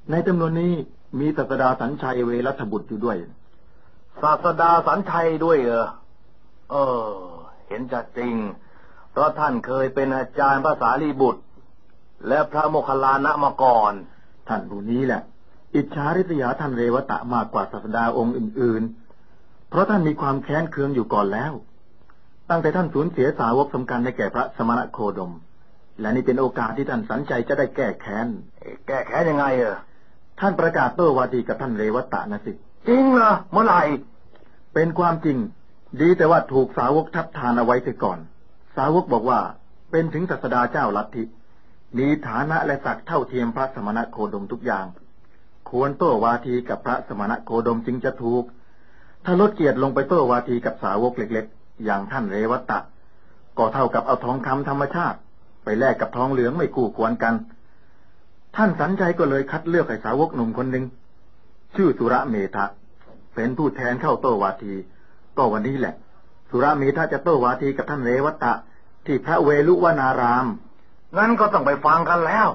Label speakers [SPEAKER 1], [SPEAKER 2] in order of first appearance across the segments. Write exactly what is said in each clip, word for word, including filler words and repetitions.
[SPEAKER 1] ในจำนวนนี้มีศาสดาสัญชัยเวรัตบุตรอยู่ด้วย
[SPEAKER 2] ศาสดาสัญชัยด้วยเหรอเออเห็นจะจริงเพราะท่านเคยเป็นอาจารย์พระสารีบุตรและพระโมคคัลลานะมาก่อน
[SPEAKER 1] ท่านผู้นี้แหละอิจฉาริษยาท่านเรวตะมากกว่าศาสดาองค์อื่นๆเพราะท่านมีความแค้นเคืองอยู่ก่อนแล้วตั้งแต่ท่านสูญเสียสาวกสำคัญในแก่พระสมณโคดมและนี่เป็นโอกาสที่ท่านสัญชัยจะได้แก้แค้น
[SPEAKER 2] แก้แค้นยังไงเออ
[SPEAKER 1] ท่านประกาศโต้วาทีกับท่านเรวตะนะสิ
[SPEAKER 2] จริงเหรอเมื่อไหร่
[SPEAKER 1] เป็นความจริงดีแต่ว่าถูกสาวกทัดทานเอาไว้เสียก่อนสาวกบอกว่าเป็นถึงศาสดาเจ้าลัทธิมีฐานะและศักดิ์เท่าเทียมพระสมณโคดมทุกอย่างควรโต้วาทีกับพระสมณโคดมจึงจะถูกถ้าลดเกียรติลงไปโต้วาทีกับสาวกเล็กๆอย่างท่านเรวตะก็เท่ากับเอาทองคำธรรมชาติไปแลกกับทองเหลืองไม่คู่ควรกันท่านสัญชัยก็เลยคัดเลือกให้สาวกหนุ่มคนหนึ่งชื่อสุระเมธะเป็นผู้แทนเข้าโต้วาทีก็วันนี้แหละสุระเมธะจะโต้วาทีกับท่านเรวตะที่พระเวลุวนาราม
[SPEAKER 2] งั้นก็ต้องไปฟังกันแล้ว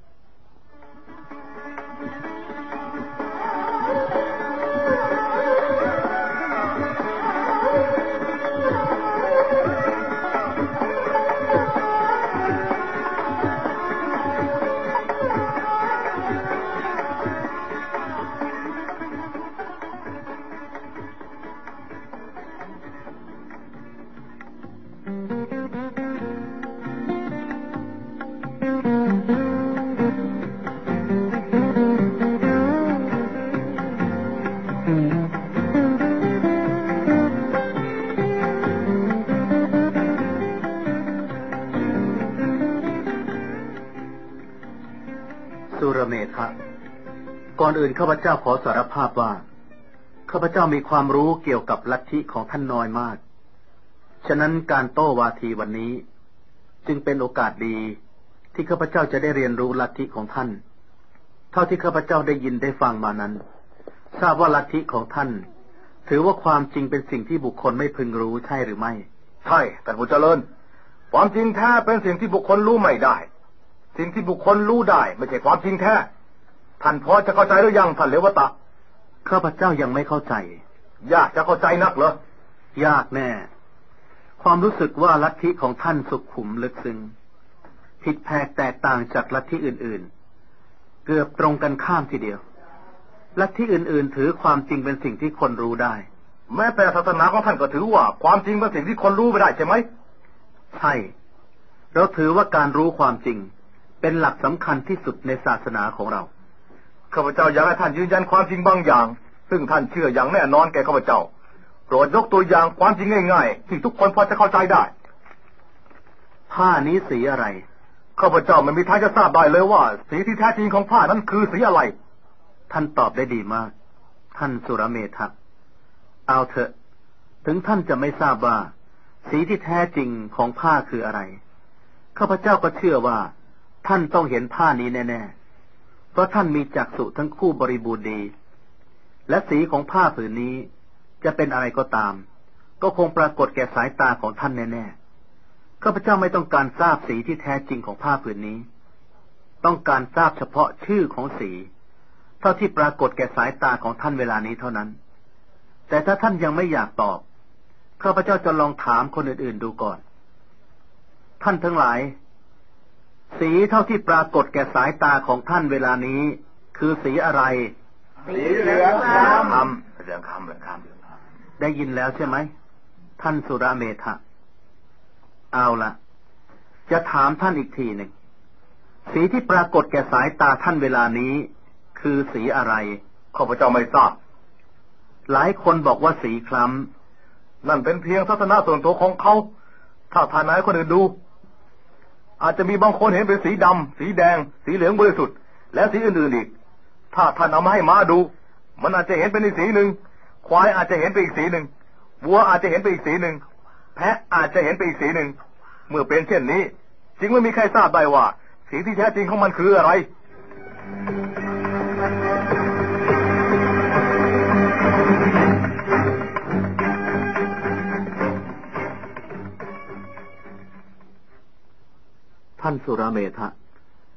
[SPEAKER 3] ก่อนอื่นข้าพเจ้าขอสารภาพว่าข้าพเจ้ามีความรู้เกี่ยวกับลัทธิของท่านน้อยมากฉะนั้นการโต้วาทีวันนี้จึงเป็นโอกาสดีที่ข้าพเจ้าจะได้เรียนรู้ลัทธิของท่านเท่าที่ข้าพเจ้าได้ยินได้ฟังมานั้นทราบว่าลัทธิของท่านถือว่าความจริงเป็นสิ่งที่บุคคลไม่พึงรู้ใช่หรือไม่
[SPEAKER 2] ใช่ท่านผู้เจริญความจริงแท้เป็นสิ่งที่บุคคลรู้ไม่ได้สิ่งที่บุคคลรู้ได้ไม่ใช่ความจริงแท้ท่านพอจะเข้าใจหรือยังท่านเรวตะ
[SPEAKER 3] ข้าพเจ้ายังไม่เข้าใจ
[SPEAKER 2] ยากจะเข้าใจนักเหร
[SPEAKER 3] อยากแน่ความรู้สึกว่าลัทธิของท่านสุขุมลึกซึ้งผิดแผกแตกต่างจากลัทธิอื่นๆเกือบตรงกันข้ามทีเดียวลัทธิอื่นๆถือความจริงเป็นสิ่งที่คนรู้ได้
[SPEAKER 2] แม้แต่ศาสนาของท่านก็ถือว่าความจริงเป็นสิ่งที่คนรู้ไม่ได้ใช่ไหม
[SPEAKER 3] ใช่เราถือว่าการรู้ความจริงเป็นหลักสำคัญที่สุดในศาสนาของเรา
[SPEAKER 2] ข้าพเจ้าอยากให้ท่านยืนยันความจริงบางอย่างซึ่งท่านเชื่ออย่างแน่นอนแก่ข้าพเจ้าโปรดยกตัวอย่างความจริงง่ายๆที่ทุกคนพอจะเข้าใจได้
[SPEAKER 3] ผ้านี้สีอะไร
[SPEAKER 2] ข้าพเจ้าไม่มีทางจะทราบได้เลยว่าสีที่แท้จริงของผ้านั้นคือสีอะไร
[SPEAKER 3] ท่านตอบได้ดีมากท่านสุรเมธะเอาเถอะถึงท่านจะไม่ทราบว่าสีที่แท้จริงของผ้าคืออะไรข้าพเจ้าก็เชื่อว่าท่านต้องเห็นผ้านี้แน่ๆเพราะท่านมีจักษุทั้งคู่บริบูรณ์ดีและสีของผ้าผืนนี้จะเป็นอะไรก็ตามก็คงปรากฏแก่สายตาของท่านแน่ๆข้าพเจ้าไม่ต้องการทราบสีที่แท้จริงของผ้าผืนนี้ต้องการทราบเฉพาะชื่อของสีเท่าที่ปรากฏแก่สายตาของท่านเวลานี้เท่านั้นแต่ถ้าท่านยังไม่อยากตอบข้าพเจ้าจะลองถามคนอื่นๆดูก่อนท่านทั้งหลายสีเท่าที่ปรากฏแก่สายตาของท่านเวลานี้คือสีอะไร
[SPEAKER 2] สีเหลืองคำเหลืองคำเหลืองค
[SPEAKER 3] ำได้ยินแล้วใช่ไหมท่านสุรเมธะเอาละจะถามท่านอีกทีหนึ่งสีที่ปรากฏแก่สายตาท่านเวลานี้คือสีอะไร
[SPEAKER 2] ข้าพเจ้าไม่ทราบ
[SPEAKER 3] หลายคนบอกว่าสีคล้
[SPEAKER 2] ำนั่นเป็นเพียงทัศนะส่วนตัวของเขาถ้าท่านไหนคนอื่นดูอาจจะมีบางคนเห็นเป็นสีดำสีแดงสีเหลืองบริสุทธิ์และสีอื่นๆอีกถ้าท่านเอามาให้ม้าดูมันอาจจะเห็นเป็นอีกสีหนึ่งควายอาจจะเห็นเป็นอีกสีหนึ่งวัวอาจจะเห็นเป็นอีกสีหนึ่งแพะอาจจะเห็นเป็นอีกสีหนึ่งเมื่อเป็นเช่นนี้จึงไม่มีใครทราบได้ว่าสีที่แท้จริงของมันคืออะไร
[SPEAKER 3] ท่านสุรเมธะ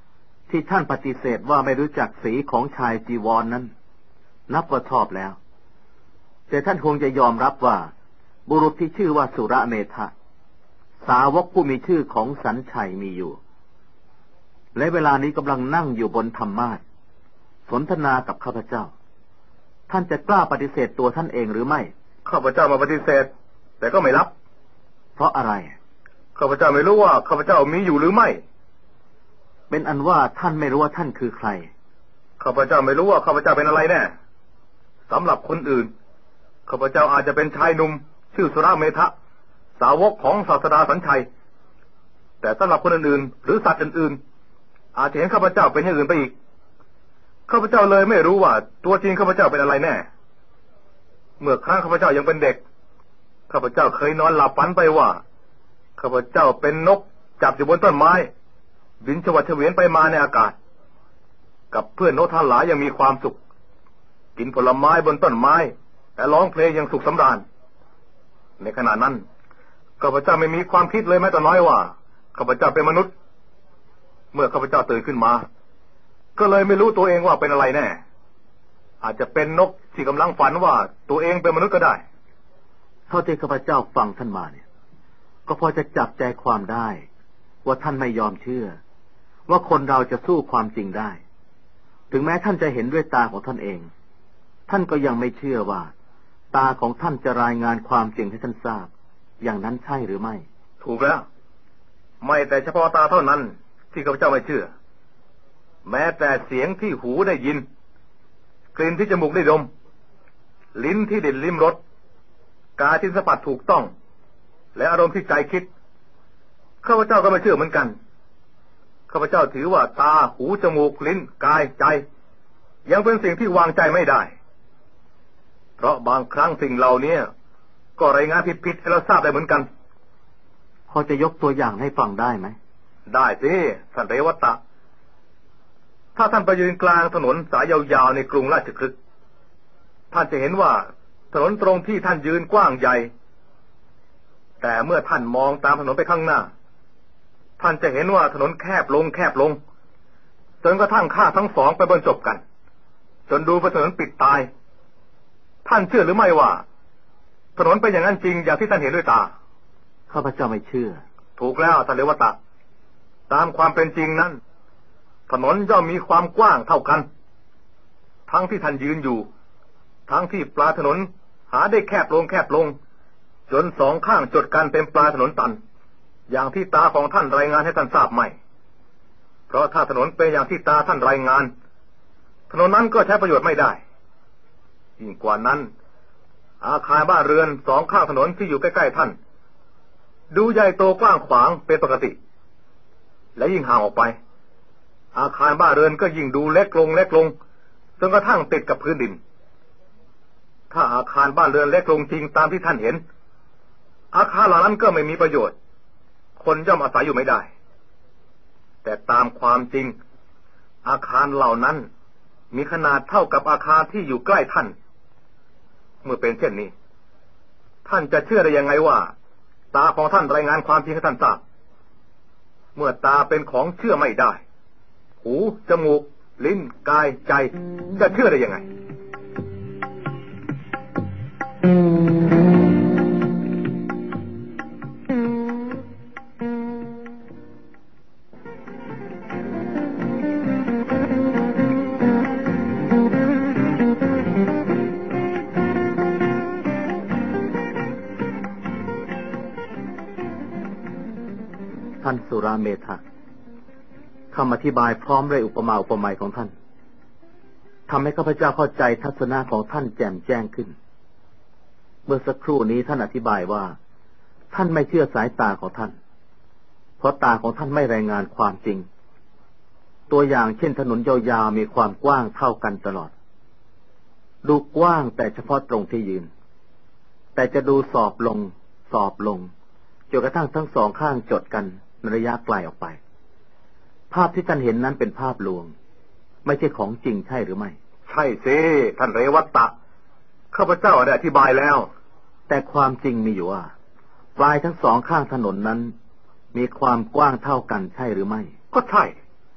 [SPEAKER 3] ที่ท่านปฏิเสธว่าไม่รู้จักสีของชายจีวร น, นั้นนับว่าชอบแล้วแต่ท่านคงจะยอมรับว่าบุรุษที่ชื่อว่าสุระเมธะสาวกผู้มีชื่อของสันชัยมีอยู่และเวลานี้กำลังนั่งอยู่บนธรรมาสน์สนทนากับข้าพเจ้าท่านจะกล้าปฏิเสธตัวท่านเองหรือไม่
[SPEAKER 2] ข้าพเจ้ามาปฏิเสธแต่ก็ไม่รับ
[SPEAKER 3] เพราะอะไร
[SPEAKER 2] ข้าพเจ้าไม่รู้ว่าข้าพเจ้ามีอยู่หรือไม่
[SPEAKER 3] เป็นอันว่าท่านไม่รู้ว่าท่านคือใคร
[SPEAKER 2] ข้าพเจ้าไม่รู้ว่าข้าพเจ้าเป็นอะไรแน่สำหรับคนอื่นข้าพเจ้าอาจจะเป็นชายหนุ่มชื่อสุระเมธะสาวกของศาสดาสัญชัยแต่สำหรับคนอื่นๆหรือสัตว์อื่นๆอาจจะเห็นข้าพเจ้าเป็นอย่างอื่นไปอีกข้าพเจ้าเลยไม่รู้ว่าตัวจริงข้าพเจ้าเป็นอะไรแน่เมื่อครั้งข้าพเจ้ายังเป็นเด็กข้าพเจ้าเคยนอนหลับฝันไปว่าข้าพเจ้าเป็นนกจับอยู่บนต้นไม้บินฉวัดเฉวียนไปมาในอากาศกับเพื่อนนกทั้งหลายยังมีความสุขกินผลไม้บนต้นไม้และร้องเพลงอย่างสุขสำราญในขณะนั้นข้าพเจ้าไม่มีความคิดเลยแม้แต่น้อยว่าข้าพเจ้าเป็นมนุษย์เมื่อข้าพเจ้าตื่นขึ้นมาก็เลยไม่รู้ตัวเองว่าเป็นอะไรแน่อาจจะเป็นนกที่กำลังฝันว่าตัวเองเป็นมนุษย์ก็ได้
[SPEAKER 3] เท่าที่ข้าพเจ้าฟังท่านมาเนี่ยก็พอจะจับใจความได้ว่าท่านไม่ยอมเชื่อว่าคนเราจะสู้ความจริงได้ถึงแม้ท่านจะเห็นด้วยตาของท่านเองท่านก็ยังไม่เชื่อว่าตาของท่านจะรายงานความจริงให้ท่านทราบอย่างนั้นใช่หรือไม่
[SPEAKER 2] ถูกแล้วไม่แต่เฉพาะตาเท่านั้นที่ข้าพเจ้าไม่เชื่อแม้แต่เสียงที่หูได้ยินกลิ่นที่จมูกได้ดมลิ้นที่ได้ลิ้มรสกายที่สัมผัสถูกต้องและอารมณ์ที่ใจคิดข้าพเจ้าก็ไม่เชื่อเหมือนกันข้าพเจ้าถือว่าตาหูจมูกลิ้นกายใจยังเป็นสิ่งที่วางใจไม่ได้เพราะบางครั้งสิ่งเหล่านี้ก็รายงานผิดๆให้เราทราบได้เหมือนกัน
[SPEAKER 3] พอจะยกตัวอย่างให้ฟังได้ไหม
[SPEAKER 2] ได้สิท่านเรวัตตะถ้าท่านไปยืนกลางถนนสายยาวๆในกรุงราชคฤห์ท่านจะเห็นว่าถนนตรงที่ท่านยืนกว้างใหญ่แต่เมื่อท่านมองตามถนนไปข้างหน้าท่านจะเห็นว่าถนนแคบลงแคบลงจนกระทั่งข้างทั้งสองไปบรรจบกันจนดูเป็นถนนปิดตายท่านเชื่อหรือไม่ว่าถนนเป็นอย่างนั้นจริงอย่างที่ท่านเห็นด้วยตา
[SPEAKER 3] ข้าพเจ้าไม่เชื่อ
[SPEAKER 2] ถูกแล้วท่านเรวัตตะตามความเป็นจริงนั้นถนนย่อมมีความกว้างเท่ากันทั้งที่ท่านยืนอยู่ทั้งที่ปลายถนนหาได้แคบลงแคบลงจนสองข้างจดกันเป็นปลายถนนตันอย่างที่ตาของท่านรายงานให้ท่านทราบไหมเพราะถ้าถนนเป็นอย่างที่ตาท่านรายงานถนนนั้นก็ใช้ประโยชน์ไม่ได้ยิ่งกว่านั้นอาคารบ้านเรือนสองข้างถนนที่อยู่ใกล้ๆท่านดูใหญ่โตกว้างขวางเป็นปกติและยิ่งห่างออกไปอาคารบ้านเรือนก็ยิ่งดูเล็กลงเล็กลงจนกระทั่งติดกับพื้นดินถ้าอาคารบ้านเรือนเล็กลงจริงตามที่ท่านเห็นอาคารเหล่านั้นก็ไม่มีประโยชน์คนย่อมอาศัยอยู่ไม่ได้แต่ตามความจริงอาคารเหล่านั้นมีขนาดเท่ากับอาคารที่อยู่ใกล้ท่านเมื่อเป็นเช่นนี้ท่านจะเชื่อได้ยังไงว่าตาของท่านรายงานความจริงให้ท่านทราบเมื่อตาเป็นของเชื่อไม่ได้หูจมูกลิ้นกายใจจะเชื่อได้ยังไง
[SPEAKER 3] ท่านสุราเมธะคำอธิบายพร้อมด้วยอุปมาอุปไมยของท่านทำให้ข้าพเจ้าเข้าใจทัศนะของท่านแจ่มแจ้งขึ้นเมื่อสักครู่นี้ท่านอธิบายว่าท่านไม่เชื่อสายตาของท่านเพราะตาของท่านไม่รายงานความจริงตัวอย่างเช่นถนนยาวๆมีความกว้างเท่ากันตลอดดูกว้างแต่เฉพาะตรงที่ยืนแต่จะดูสอบลงสอบลงจนกระทั่งทั้งสองข้างจดกันในระยะไกลออกไปภาพที่ท่านเห็นนั้นเป็นภาพลวงไม่ใช่ของจริงใช่หรือไม่
[SPEAKER 2] ใช่สิท่านเรวัตตะข้าพเจ้าได้อธิบายแล้ว
[SPEAKER 3] แต่ความจริงมีอยู่ว่าปลายทั้งสองข้างถนนนั้นมีความกว้างเท่ากันใช่หรือไม่
[SPEAKER 2] ก็ใช่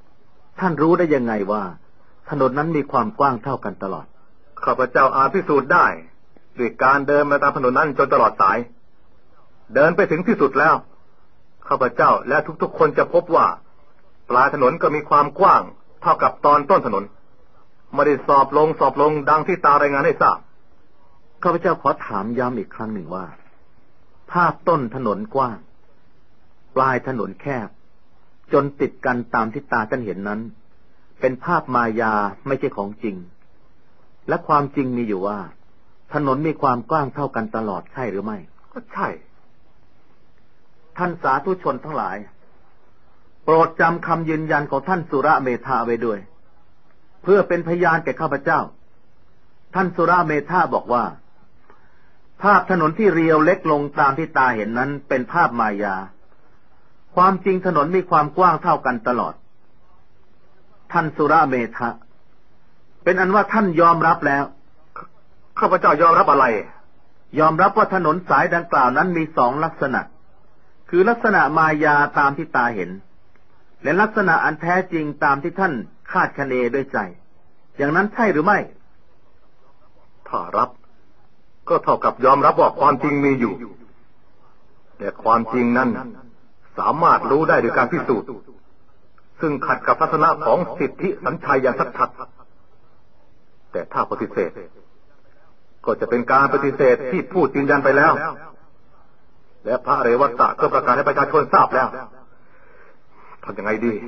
[SPEAKER 3] ท่านรู้ได้ยังไงว่าถนนนั้นมีความกว้างเท่ากันตลอด
[SPEAKER 2] ข้าพเจ้าอาจพิสูจน์ได้ด้วยการเดินมาตามถนนนั้นจนตลอดสายเดินไปถึงที่สุดแล้วข้าพเจ้าและทุกๆคนจะพบว่าปลายถนนก็มีความกว้างเท่ากับตอนต้นถนนไม่ได้สอบลงสอบลงดังที่ตารายงานให้ทราบ
[SPEAKER 3] ข้าพเจ้าขอถามย้ำอีกครั้งหนึ่งว่าภาพต้นถนนกว้างปลายถนนแคบจนติดกันตามที่ตาท่านเห็นนั้นเป็นภาพมายาไม่ใช่ของจริงและความจริงมีอยู่ว่าถนนมีความกว้างเท่ากันตลอดใช่หรือไม่
[SPEAKER 2] ก็ใช่
[SPEAKER 3] ท่านสาธุชนทั้งหลายโปรดจำคำยืนยันของท่านสุรเมธาไว้ด้วยเพื่อเป็นพยานแก่ข้าพเจ้าท่านสุรเมธาบอกว่าภาพถนนที่เรียวเล็กลงตามที่ตาเห็นนั้นเป็นภาพมายาความจริงถนนมีความกว้างเท่ากันตลอดท่านสุรเมธะเป็นอันว่าท่านยอมรับแล้ว
[SPEAKER 2] ข้าพเจ้ายอมรับอะไร
[SPEAKER 3] ยอมรับว่าถนนสายดังกล่าวนั้นมีสองลักษณะคือลักษณะมายาตามที่ตาเห็นและลักษณะอันแท้จริงตามที่ท่านคาดคะเนด้วยใจอย่างนั้นใช่หรือไม่
[SPEAKER 2] ถ้ารับก็เท่ากับยอมรับว่าความจริงมีอยู่แต่ความจริงนั้นสามารถรู้ได้โดยการพิสูจน์ซึ่งขัดกับทัศนะของสิทธิสัญชัยอย่างชัดๆแต่ถ้าปฏิเสธก็จะเป็นการปฏิเสธที่พูดยืนยันไปแล้วและพระเรวัตะก็ประกาศให้ประชาชนทราบแล้วทำยังไงดี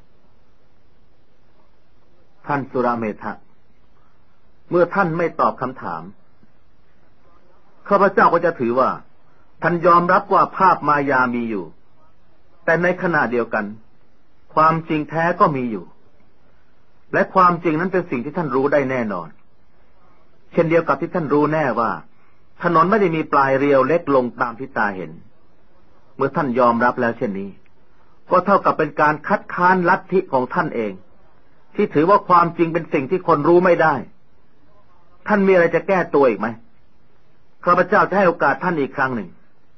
[SPEAKER 3] ท่านสุรเมธะเมื่อท่านไม่ตอบคำถามข้าพเจ้าก็จะถือว่าท่านยอมรับว่าภาพมายามีอยู่แต่ในขณะเดียวกันความจริงแท้ก็มีอยู่และความจริงนั้นเป็นสิ่งที่ท่านรู้ได้แน่นอนเช่นเดียวกับที่ท่านรู้แน่ว่าถนนไม่ได้มีปลายเรียวเล็กลงตามที่ตาเห็นเมื่อท่านยอมรับแล้วเช่นนี้ก็เท่ากับเป็นการคัดค้านลัทธิของท่านเองที่ถือว่าความจริงเป็นสิ่งที่คนรู้ไม่ได้ท่านมีอะไรจะแก้ตัวอีกไหมข้าพเจ้าจะให้โอกาสท่านอีกครั้งหนึ่ง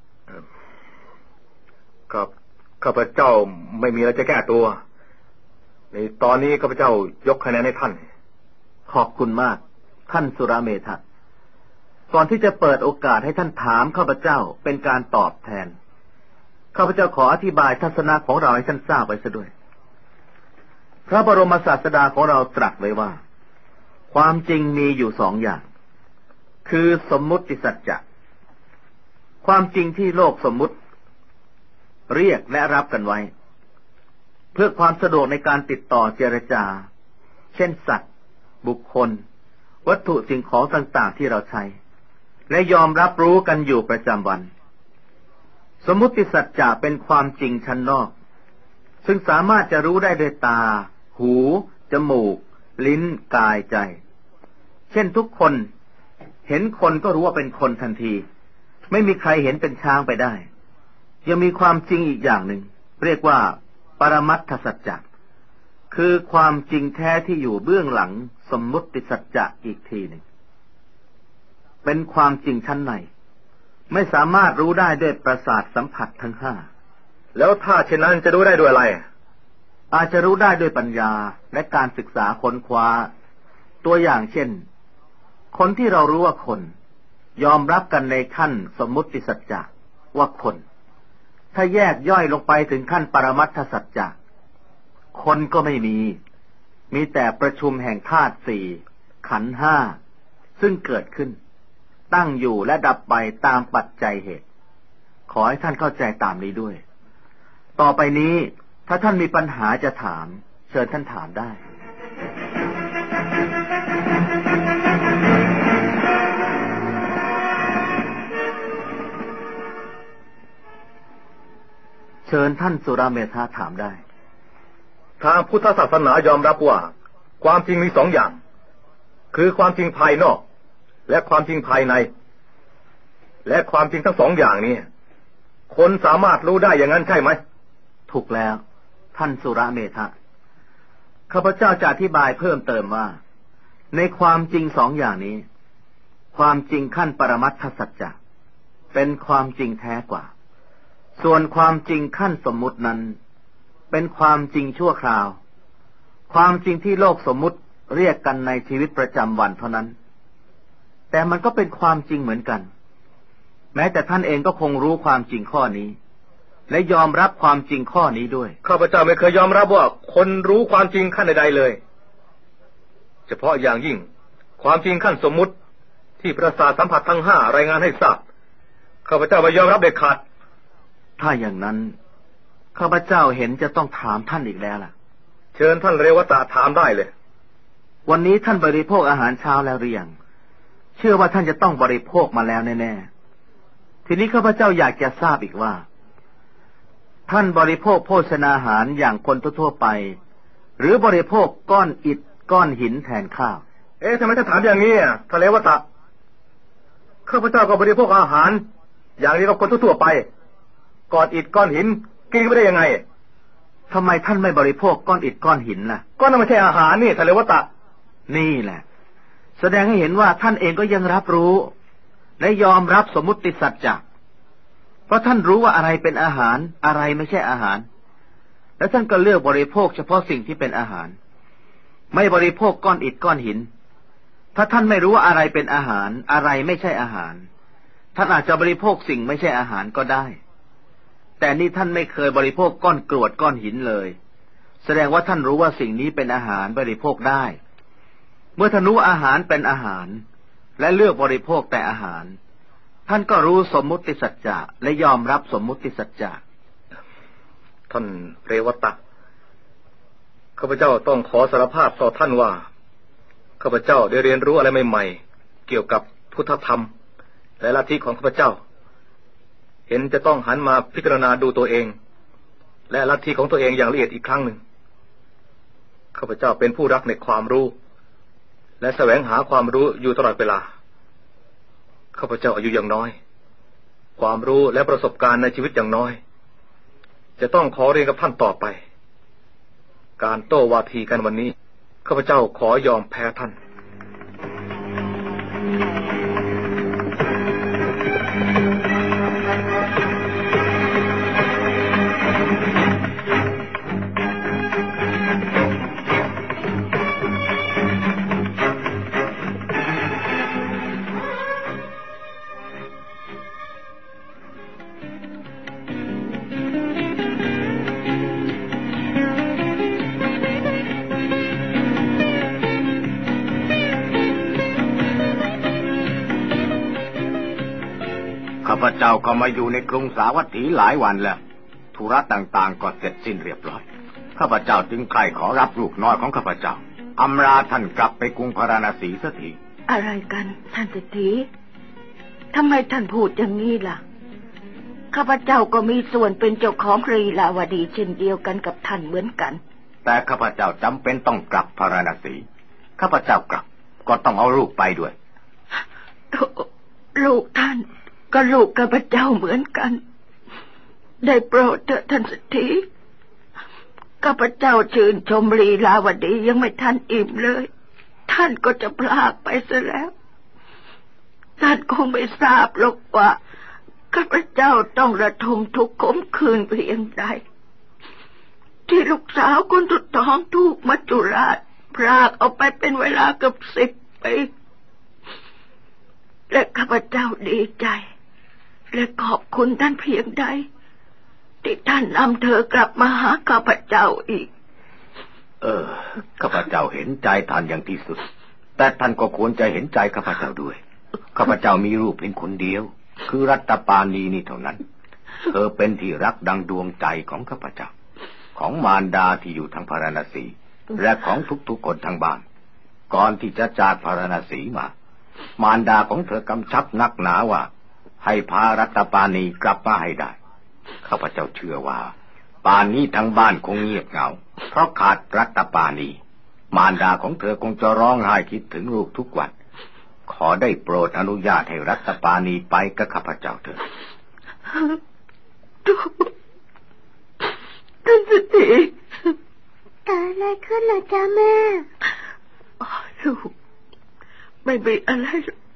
[SPEAKER 2] ครับข้าพเจ้าไม่มีอะไรจะแก้ตัวในตอนนี้ข้าพเจ้ายกคะแนนให้ท่าน
[SPEAKER 3] ขอบคุณมากท่านสุรเมธะก่อนที่จะเปิดโอกาสให้ท่านถามข้าพเจ้าเป็นการตอบแทนข้าพเจ้าขออธิบายทัศนะของเราให้ท่านทราบไว้ซะด้วยพระบรมศาสดาของเราตรัสไว้ว่าความจริงมีอยู่สองอย่างคือสมมุติสัจจะความจริงที่โลกสมมุติเรียกและรับกันไว้เพื่อความสะดวกในการติดต่อเจรจาเช่นสัตว์บุคคลวัตถุสิ่งของต่างๆที่เราใช้และยอมรับรู้กันอยู่ประจำวันสมมุติสัจจะเป็นความจริงชั้นนอกซึ่งสามารถจะรู้ได้ด้วยตาหูจมูกลิ้นกายใจเช่นทุกคนเห็นคนก็รู้ว่าเป็นคนทันทีไม่มีใครเห็นเป็นช้างไปได้ยังมีความจริงอีกอย่างหนึ่งเรียกว่าปรมัตถสัจจะคือความจริงแท้ที่อยู่เบื้องหลังสมมุติสัจจะอีกทีหนึ่งเป็นความจริงชั้นในไม่สามารถรู้ได้ด้วยประสาทสัมผัสทั้งห้า
[SPEAKER 2] แล้วถ้าเช่นนั้นจะรู้ได้ด้วยอะไร
[SPEAKER 3] อาจจะรู้ได้ด้วยปัญญาและการศึกษาค้นคว้าตัวอย่างเช่นคนที่เรารู้ว่าคนยอมรับกันในขั้นสมมุติสัจจะว่าคนถ้าแยกย่อยลงไปถึงขั้นปรมัตถสัจจะคนก็ไม่มีมีแต่ประชุมแห่งธาตุสี่ขันธ์ห้าซึ่งเกิดขึ้นตั้งอยู่และดับไปตามปัจจัยเหตุขอให้ท่านเข้าใจตามนี้ด้วยต่อไปนี้ถ้าท่านมีปัญหาจะถามเชิญท่านถามได้เชิญท่านสุรเมธะถามได้
[SPEAKER 2] ทางพุทธศาสนายอมรับว่าความจริงมีสองอย่างคือความจริงภายนอกและความจริงภายในและความจริงทั้งสองอย่างนี้คนสามารถรู้ได้อย่างนั้นใช่ไหม
[SPEAKER 3] ถูกแล้วท่านสุรเมธะข้าพเจ้าจะอธิบายเพิ่มเติมว่าในความจริงสองอย่างนี้ความจริงขั้นปรมัตถสัจจะเป็นความจริงแท้กว่าส่วนความจริงขั้นสมมุตินั้นเป็นความจริงชั่วคราวความจริงที่โลกสมมุติเรียกกันในชีวิตประจำวันเท่านั้นแต่มันก็เป็นความจริงเหมือนกันแม้แต่ท่านเองก็คงรู้ความจริงข้อนี้และยอมรับความจริงข้อนี้ด้วย
[SPEAKER 2] ข้าพเจ้าไม่เคยยอมรับว่าคนรู้ความจริงขั้นใดๆเลยเฉพาะอย่างยิ่งความจริงขั้นสมมุติที่ประสาทสัมผัสทั้งห้ารายงานให้ทราบข้าพเจ้าไม่ยอมรับเด็ดขาด
[SPEAKER 3] ถ้าอย่างนั้นข้าพเจ้าเห็นจะต้องถามท่านอีกแล้วล่ะ
[SPEAKER 2] เชิญท่านเรวตะถามได้เลย
[SPEAKER 3] วันนี้ท่านบริโภคอาหารเช้าแล้วหรือยังเชื่อว่าท่านจะต้องบริโภคมาแล้วแน่ๆทีนี้ข้าพเจ้าอยากจะทราบอีกว่าท่านบริโภคโภชนาหารอย่างคนทั่วๆไปหรือบริโภคก้อนอิฐก้อนหินแทนข้าว
[SPEAKER 2] เอ๊ะทำไมท่านถามอย่างนี้อ่ะทะเลวตะข้าพเจ้าก็บริโภคอาหารอย่างนี้กับคนทั่วๆไปก้อนอิฐก้อนหินกินไม่ได้ยังไง
[SPEAKER 3] ทำไมท่านไม่บริโภคก้อนอิฐก้อนหินล่ะ
[SPEAKER 2] ก็นั่นไม่ใช่อาหารนี่ทะเลวตะ
[SPEAKER 3] นี่แหละแสดงให้เห็นว่าท่านเองก็ยังรับรู้และยอมรับสมมุติสัจจะเพราะท่านรู้ว่าอะไรเป็นอาหารอะไรไม่ใช่อาหารและท่านก็เลือกบริโภคเฉพาะสิ่งที่เป็นอาหารไม่บริโภคก้อนอิฐก้อนหินถ้าท่านไม่รู้ว่าอะไรเป็นอาหารอะไรไม่ใช่อาหารท่านอาจจะบริโภคสิ่งไม่ใช่อาหารก็ได้แต่นี่ท่านไม่เคยบริโภคก้อนกรวดก้อนหินเลยแสดงว่าท่านรู้ว่าสิ่งนี้เป็นอาหารบริโภคได้เมื่อท่านรู้อาหารเป็นอาหารและเลือกบริโภคแต่อาหารท่านก็รู้สมมุติสัจจะและยอมรับสมมุติสัจจะ
[SPEAKER 2] ท่านเรวตะข้าพเจ้าต้องขอสารภาพต่อท่านว่าข้าพเจ้าได้เรียนรู้อะไรใหม่ๆเกี่ยวกับพุทธธรรมและลัทธิของข้าพเจ้าเห็นจะต้องหันมาพิจารณาดูตัวเองและลัทธิของตัวเองอย่างละเอียดอีกครั้งหนึ่งข้าพเจ้าเป็นผู้รักในความรู้และแสวงหาความรู้อยู่ตลอดเวลาข้าพเจ้าอายุยังน้อยความรู้และประสบการณ์ในชีวิตอย่างน้อยจะต้องขอเรียนกับท่านต่อไปการโต้วาทีกันวันนี้ข้าพเจ้าขอยอมแพ้ท่าน
[SPEAKER 4] ข้าพเจ้าก็มาอยู่ในกรุงสาวัตถีหลายวันแล้วธุระต่างๆก็เสร็จสิ้นเรียบร้อยข้าพเจ้าจึงใคร่ขอรับลูกน้อยของข้าพเจ้าอำลาท่านกลับไปกรุงพาราณสีสักที
[SPEAKER 5] อะไรกันท่านเศรษฐีทำไมท่านพูดอย่างนี้ล่ะข้าพเจ้าก็มีส่วนเป็นเจ้าของรีลาวดีเช่นเดียวกันกับท่านเหมือนกัน
[SPEAKER 4] แต่ข้าพเจ้าจำเป็นต้องกลับพาราณสีข้าพเจ้ากลับก็ต้องเอาลูกไปด้วย
[SPEAKER 5] ลูกท่านก็ลูกข้าพเจ้าเหมือนกันได้โปรดเถิดท่านเศรษฐีข้าพเจ้าชื่นชมลีลาวดียังไม่ทันอิ่มเลยท่านก็จะพลากไปซะแล้วท่านคงไม่ทราบหรอกว่าข้าพเจ้าต้องระทมทุกข์ขมขื่นเพียงใดที่ลูกสาวคนสุดท้องถูกมัจจุราชพรากเอาไปเป็นเวลาเกือบสิบปีและข้าพเจ้าดีใจและขอบคุณท่านเพียงใดที่ท่านนำเธอกลับมาหาข้าพเจ้าอีก
[SPEAKER 4] เออข้าพเจ้าเห็นใจท่านอย่างที่สุดแต่ท่านก็ควรจะเห็นใจข้าพเจ้าด้วยข้าพเจ้ามีลูกเพียงคนเดียวคือรัตปานีนี่เท่านั้นเธอเป็นที่รักดังดวงใจของข้าพเจ้าของมารดาที่อยู่ทางพาราณสีและของทุกๆคนทางบ้านก่อนที่จะจากพาราณสีมามารดาของเธอกำชับนักหนาว่าให้พารัตปานีกลับมาให้ได้ข้าพเจ้าเชื่อว่าป่านนี้ทั้งบ้านคงเงียบเหงาเพราะขาดรัตปานีมารดาของเธอคงจะร้องไห้คิดถึงลูกทุกวันขอได้โปรดอนุญาตให้รัตปานีไปกับข้าพเจ้าเถิด
[SPEAKER 5] ท่านเศรษฐี
[SPEAKER 6] เกิดอะไรขึ้นล่ะจ๊ะแม่
[SPEAKER 5] ลูกไม่มีอะไร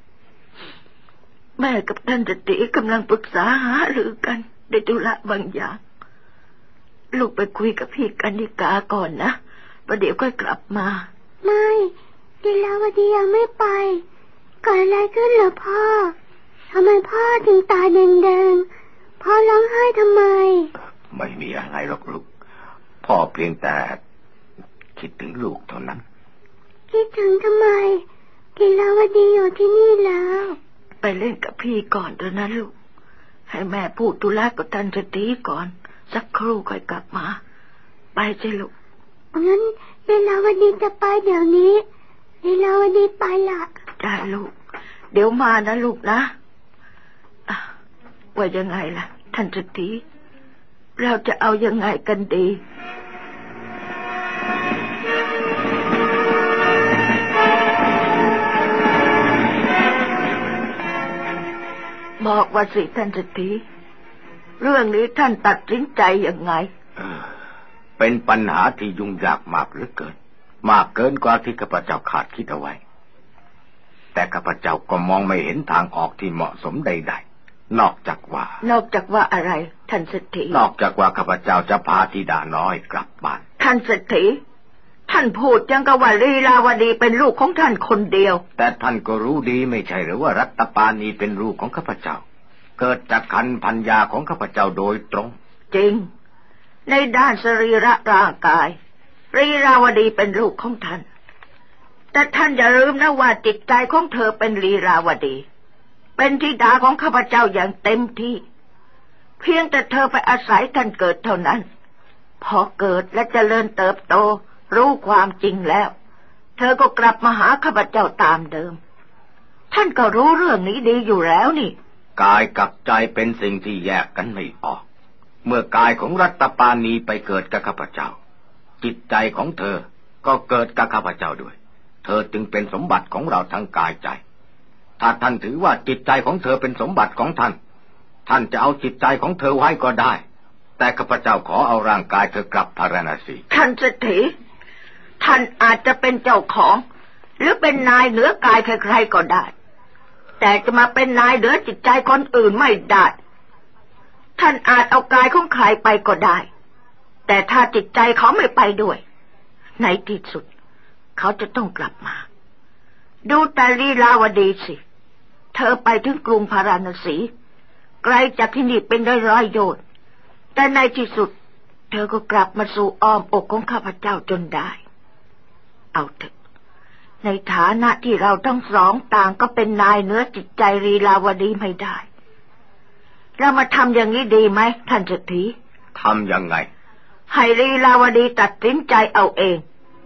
[SPEAKER 5] แม่กับท่านเศรษฐีกำลังปรึกษาหารือกันในธุระบางอย่างลูกไปคุยกับพี่กนิกาก่อนนะประเดี๋ยวก็กลับมา
[SPEAKER 6] ไม่ลีลาวดียังไม่ไปเกิดอะไรขึ้นเหรอพ่อทำไมพ่อถึงตาแดงๆพ่อร้องไห้ทำไม
[SPEAKER 4] ไม่มีอะไรหรอกลูกพ่อเพียงแต่คิดถึงลูกเท่านั้น
[SPEAKER 6] คิดถึงทำไมลีลาวดีอยู่ที่นี่แล้ว
[SPEAKER 5] ไปเล่นกับพี่ก่อนเถอะนะลูกให้แม่พูดธุระกับท่านสตรีก่อนสักครู่ค่อยกลับมาไปสิลูก
[SPEAKER 6] งั้นลีลาวดีจะไปเดี๋ยวนี้ลีลาวดีไปละ
[SPEAKER 5] ได้ลูกเดี๋ยวมานะลูกนะว่ายังไงล่ะท่านสตรีเราจะเอายังไงกันดีบอกว่าสิท่านสตรีเรื่องนี้ท่านตัดสินใจยังไง
[SPEAKER 4] เป็นปัญหาที่ยุ่งยากมากเหลือเกินมากเกินกว่าที่ข้าพเจ้าคาดคิดเอาไว้แต่ข้าพเจ้าก็มองไม่เห็นทางออกที่เหมาะสมใดๆนอกจากว่าน
[SPEAKER 5] อกจากว่าอะไรท่านเศรษฐี
[SPEAKER 4] นอกจากว่าข้าพเจ้าจะพาธิดาน้อยกลับบ้าน
[SPEAKER 5] ท่านเศรษฐีท่านพูดยังกับว่าลีลาวดีเป็นลูกของท่านคนเดียว
[SPEAKER 4] แต่ท่านก็รู้ดีไม่ใช่หรือว่ารัตปานีเป็นลูกของข้าพเจ้าเกิดจากคันพันยาของข้าพเจ้าโดยตรง
[SPEAKER 5] จริงในด้านสรีระร่างกายลีลาวดีเป็นลูกของท่านแต่ท่านอย่าลืมนะว่าจิตใจของเธอเป็นลีลาวดีเป็นธิดาของข้าพเจ้าอย่างเต็มที่เพียงแต่เธอไปอาศัยท่านเกิดเท่านั้นพอเกิดและเจริญเติบโตรู้ความจริงแล้วเธอก็กลับมาหาข้าพเจ้าตามเดิมท่านก็รู้เรื่องนี้ดีอยู่แล้วนี่
[SPEAKER 4] กายกับใจเป็นสิ่งที่แยกกันไม่ออกเมื่อกายของรัตปานีไปเกิดกับข้าพเจ้าจิตใจของเธอก็เกิดกับข้าพเจ้าด้วยเธอจึงเป็นสมบัติของเราทั้งกายใจถ้าท่านถือว่าจิตใจของเธอเป็นสมบัติของท่านท่านจะเอาจิตใจของเธอไว้ก็ได้แต่ข้าพเจ้าขอเอาร่างกายเธอกลับพาราณสี
[SPEAKER 5] ท่านเศรษฐีท่านอาจจะเป็นเจ้าของหรือเป็นนายเหนือกายใครๆก็ได้แต่จะมาเป็นนายเหนือจิตใจคนอื่นไม่ได้ท่านอาจเอากายของใครไปก็ได้แต่ถ้าจิตใจเขาไม่ไปด้วยในที่สุดเขาจะต้องกลับมาดูแต่ลีลาวดีสิเธอไปถึงกรุงพาราณสีไกลจากที่นี่เป็นร้อยๆโยชน์แต่ในที่สุดเธอก็กลับมาสู่อ้อมอกของข้าพเจ้าจนได้เอาเถอะในฐานะที่เราทั้งสองต่างก็เป็นนายเหนือจิตใจลีลาวดีไม่ได้เรามาทำอย่างนี้ดีไหมท่านเศรษฐี
[SPEAKER 4] ทำยังไง
[SPEAKER 5] ให้ลีลาวดีตัดสินใจเอาเอง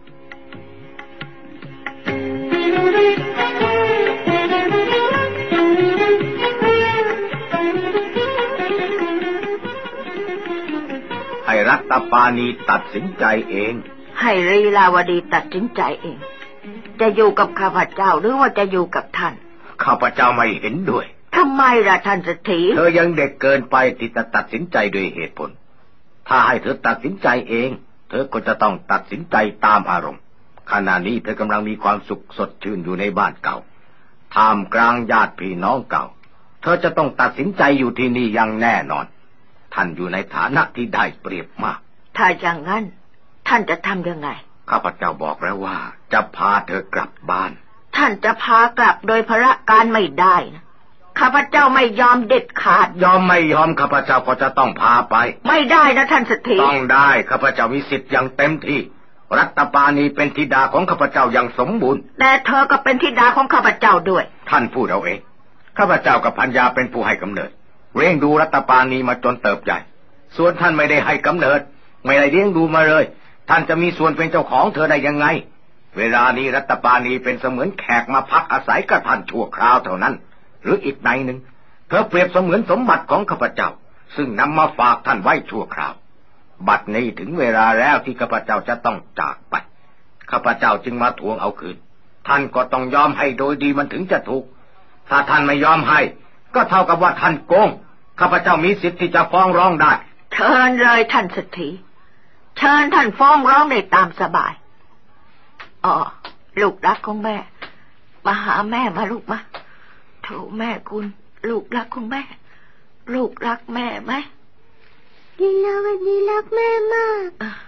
[SPEAKER 4] ให้รัตปานีตัดสินใจเอง
[SPEAKER 5] ให้ลีลาวดีตัดสินใจเองจะอยู่กับข้าพเจ้าหรือว่าจะอยู่กับท่าน
[SPEAKER 4] ข้าพเจ้าไม่เห็นด้วย
[SPEAKER 5] ทำไมล่ะท่านเศรษฐี
[SPEAKER 4] เธอยังเด็กเกินไปที่จะตัดสินใจด้วยเหตุผลถ้าให้เธอตัดสินใจเองเธอก็จะต้องตัดสินใจตามอารมณ์ขณะนี้เธอกำลังมีความสุขสดชื่นอยู่ในบ้านเก่าท่ามกลางญาติพี่น้องเก่าเธอจะต้องตัดสินใจอยู่ที่นี่อย่างแน่นอนท่านอยู่ในฐานะที่ได้เปรียบมาก
[SPEAKER 5] ถ้าอย่างนั้นท่านจะทำยังไง
[SPEAKER 4] ข้าพเจ้าบอกแล้วว่าจะพาเธอกลับบ้าน
[SPEAKER 5] ท่านจะพากลับโดยพระการไม่ได้นะข้าพเจ้าไม่ยอมเด็ดขาด
[SPEAKER 4] ยอมไม่ยอมข้าพเจ้าก็จะต้องพาไป
[SPEAKER 5] ไม่ได้นะท่านเศรษฐี
[SPEAKER 4] ต้องได้ข้าพเจ้ามีสิทธิ์อย่างเต็มที่รัตปานีเป็นธิดาของข้าพเจ้าอย่างสมบูรณ์
[SPEAKER 5] แต่เธอก็เป็นธิดาของข้าพเจ้าด้วย
[SPEAKER 4] ท่านพูดเอาเองข้าพเจ้ากับพัญญาเป็นผู้ให้กำเนิดเลี้ยงดูรัตปานีมาจนเติบใหญ่ส่วนท่านไม่ได้ให้กำเนิดไม่ได้เลี้ยงดูมาเลยท่านจะมีส่วนเป็นเจ้าของเธอได้ยังไงเวลานี้รัตปานีเป็นเสมือนแขกมาพักอาศัยกับท่านชั่วคราวเท่านั้นหรืออีกในหนึ่งเธอเปรียบเสมือนสมบัติของข้าพเจ้าซึ่งนำมาฝากท่านไว้ชั่วคราวบัดนี้ถึงเวลาแล้วที่ข้าพเจ้าจะต้องจากไปข้าพเจ้าจึงมาทวงเอาคืนท่านก็ต้องยอมให้โดยดีมันถึงจะถูกถ้าท่านไม่ยอมให้ก็เท่ากับว่าท่านโกงข้าพเจ้ามีสิทธิ์ที่จะฟ้องร้องได้
[SPEAKER 5] เชิญเลยท่านเศรษฐีเชิญท่านฟ้องร้องได้ตามสบายอ๋อลูกรักของแม่มาหาแม่มาลูกมาโถแม่คุณลูกรักของแม่ลูกรักแม่ไหม
[SPEAKER 6] ลีลาวดีรักแม่มาก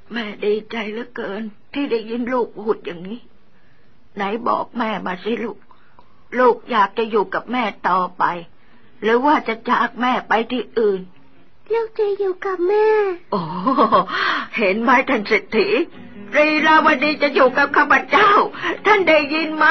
[SPEAKER 5] แม่ดีใจเหลือเกินที่ได้ยินลูกพูดอย่างนี้ไหนบอกแม่มาสิลูกลูกอยากจะอยู่กับแม่ต่อไปหรือว่าจะจากแม่ไปที่อื่น
[SPEAKER 6] ลูกจะอยู่กับแม่
[SPEAKER 5] โอ้เห็นไหมท่านเศรษฐีลีลาวดีจะอยู่กับข้าพเจ้าท่านได้ยินไหม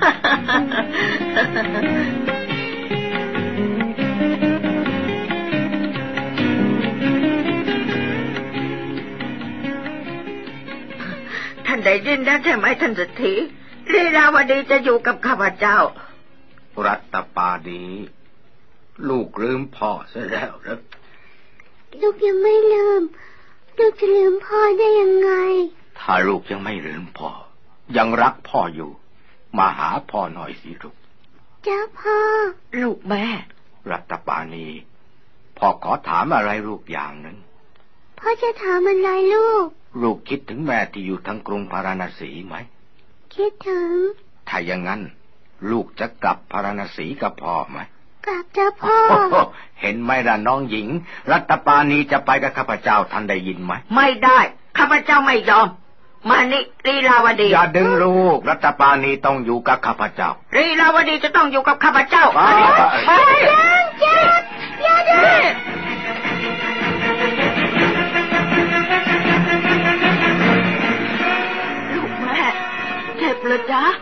[SPEAKER 5] ท่านได้ยินแล้วใช่ไหมท่านเศรษฐีลีลาวดีจะอยู่กับข้าพเจ้า
[SPEAKER 4] รัตปานีลูกลืมพ่อซะแล้วนะ
[SPEAKER 6] ลูกยังไม่ลืมลูกจะลืมพ่อได้ยังไง
[SPEAKER 4] ถ้าลูกยังไม่ลืมพ่อยังรักพ่ออยู่มาหาพ่อหน่อยสิลูก
[SPEAKER 6] จ้าพ่อ
[SPEAKER 5] ลูกแม่
[SPEAKER 4] รัตปานีพ่อขอถามอะไรลูกอย่างหนึ่ง
[SPEAKER 6] พ่อจะถามอะไรลูก
[SPEAKER 4] ลูกคิดถึงแม่ที่อยู่ทั้งกรุงพาราณสีไหม
[SPEAKER 6] คิดถึง
[SPEAKER 4] ถ้าอย่างนั้นลูกจะกลับพาราณสีกับพ่อไหม
[SPEAKER 6] กลับจ้าพ่อ
[SPEAKER 4] เห็นไหมล่ะน้องหญิงรัตปานีจะไปกับข้าพเจ้าท่านได้ยินไหม
[SPEAKER 5] ไม่ได้ข้าพเจ้าไม่ยอมมานี่ลีลาวดี
[SPEAKER 4] อย่าดึงลูกรัตปานีต้องอยู่กับข้าพเจ้า
[SPEAKER 5] ลีลาวดีจะต้องอยู่กับข้าพเจ้า
[SPEAKER 6] ไม่ได้เจ็บอย่าดึง
[SPEAKER 5] ลูกแม่เจ็บเลยจ๊ะ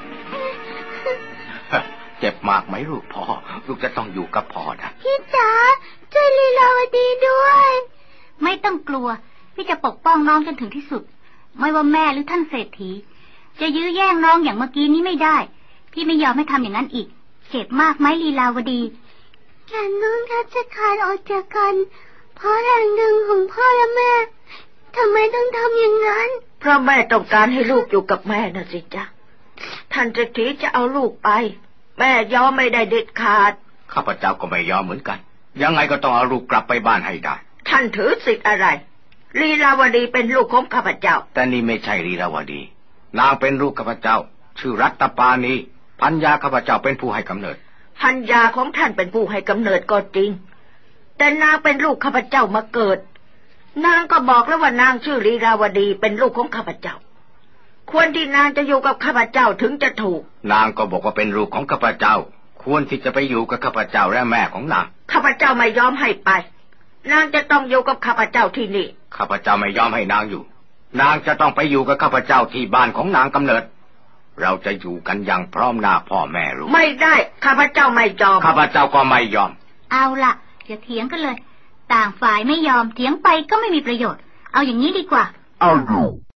[SPEAKER 4] เจ็บมากไหมลูกพ่อลูกจะต้องอยู่กับพ่อนะ
[SPEAKER 6] พี่จ๋าช่วยลีลาวดีด้วย
[SPEAKER 7] ไม่ต้องกลัวพี่จะปกป้องน้องจนถึงที่สุดไม่ว่าแม่หรือท่านเศรษฐีจะยื้อแย่งน้องอย่างเมื่อกี้นี้ไม่ได้พี่ไม่ยอมให้ทำอย่างนั้นอีกเจ็บมากไหมลีลาวดี
[SPEAKER 6] แขนน้องแทบจะขาดออกจากกันเพราะแรงดึงของพ่อและแม่ทำไมต้องทำอย่างนั้น
[SPEAKER 5] เพราะแม่ต้องการให้ลูกอยู่กับแม่น่ะสิจ๊ะท่านเศรษฐีจะเอาลูกไปแม่ยอมไม่ได้เด็ดขาด
[SPEAKER 4] ข้าพเจ้าก็ไม่ยอมเหมือนกันยังไงก็ต้องเอาลูกกลับไปบ้านให้ได้
[SPEAKER 5] ท่านถือสิทธิ์อะไรลีลาวดีเป็นลูกของข้าพเจ้า
[SPEAKER 4] แต่นี่ไม่ใช่ลีลาวดีนางเป็นลูกข้าพเจ้าชื่อรัตปานีพัญญาข้าพเจ้าเป็นผู้ให้กำเนิด
[SPEAKER 5] พัญญาของท่านเป็นผู้ให้กำเนิดก็จริงแต่นางเป็นลูกข้าพเจ้ามาเกิดนางก็บอกแล้วว่านางชื่อลีลาวดีเป็นลูกของข้าพเจ้าควรที่นางจะอยู่กับข้าพเจ้าถึงจะถูก
[SPEAKER 4] นางก็บอกว่าเป็นลูกของข้าพเจ้าควรที่จะไปอยู่กับข้าพเจ้าและแม่ของนาง
[SPEAKER 5] ข้าพเจ้าไม่ยอมให้ไปนางจะต้องอยู่กับข้าพเจ้าที่นี่
[SPEAKER 4] ข้าพเจ้าไม่ยอมให้นางอยู่นางจะต้องไปอยู่กับข้าพเจ้าที่บ้านของนางกำเนิดเราจะอยู่กันอย่างพร้อมหน้าพ่อแม่ลูก
[SPEAKER 5] ไม่ได้ข้าพเจ้าไม่ยอม
[SPEAKER 4] ข้าพเจ้าก็ไม่ยอม
[SPEAKER 7] เอาล่ะอย่าเถียงกันเลยต่างฝ่ายไม่ยอมเถียงไปก็ไม่มีประโยชน์เอาอย่างนี้ดีกว่า
[SPEAKER 4] เอาดู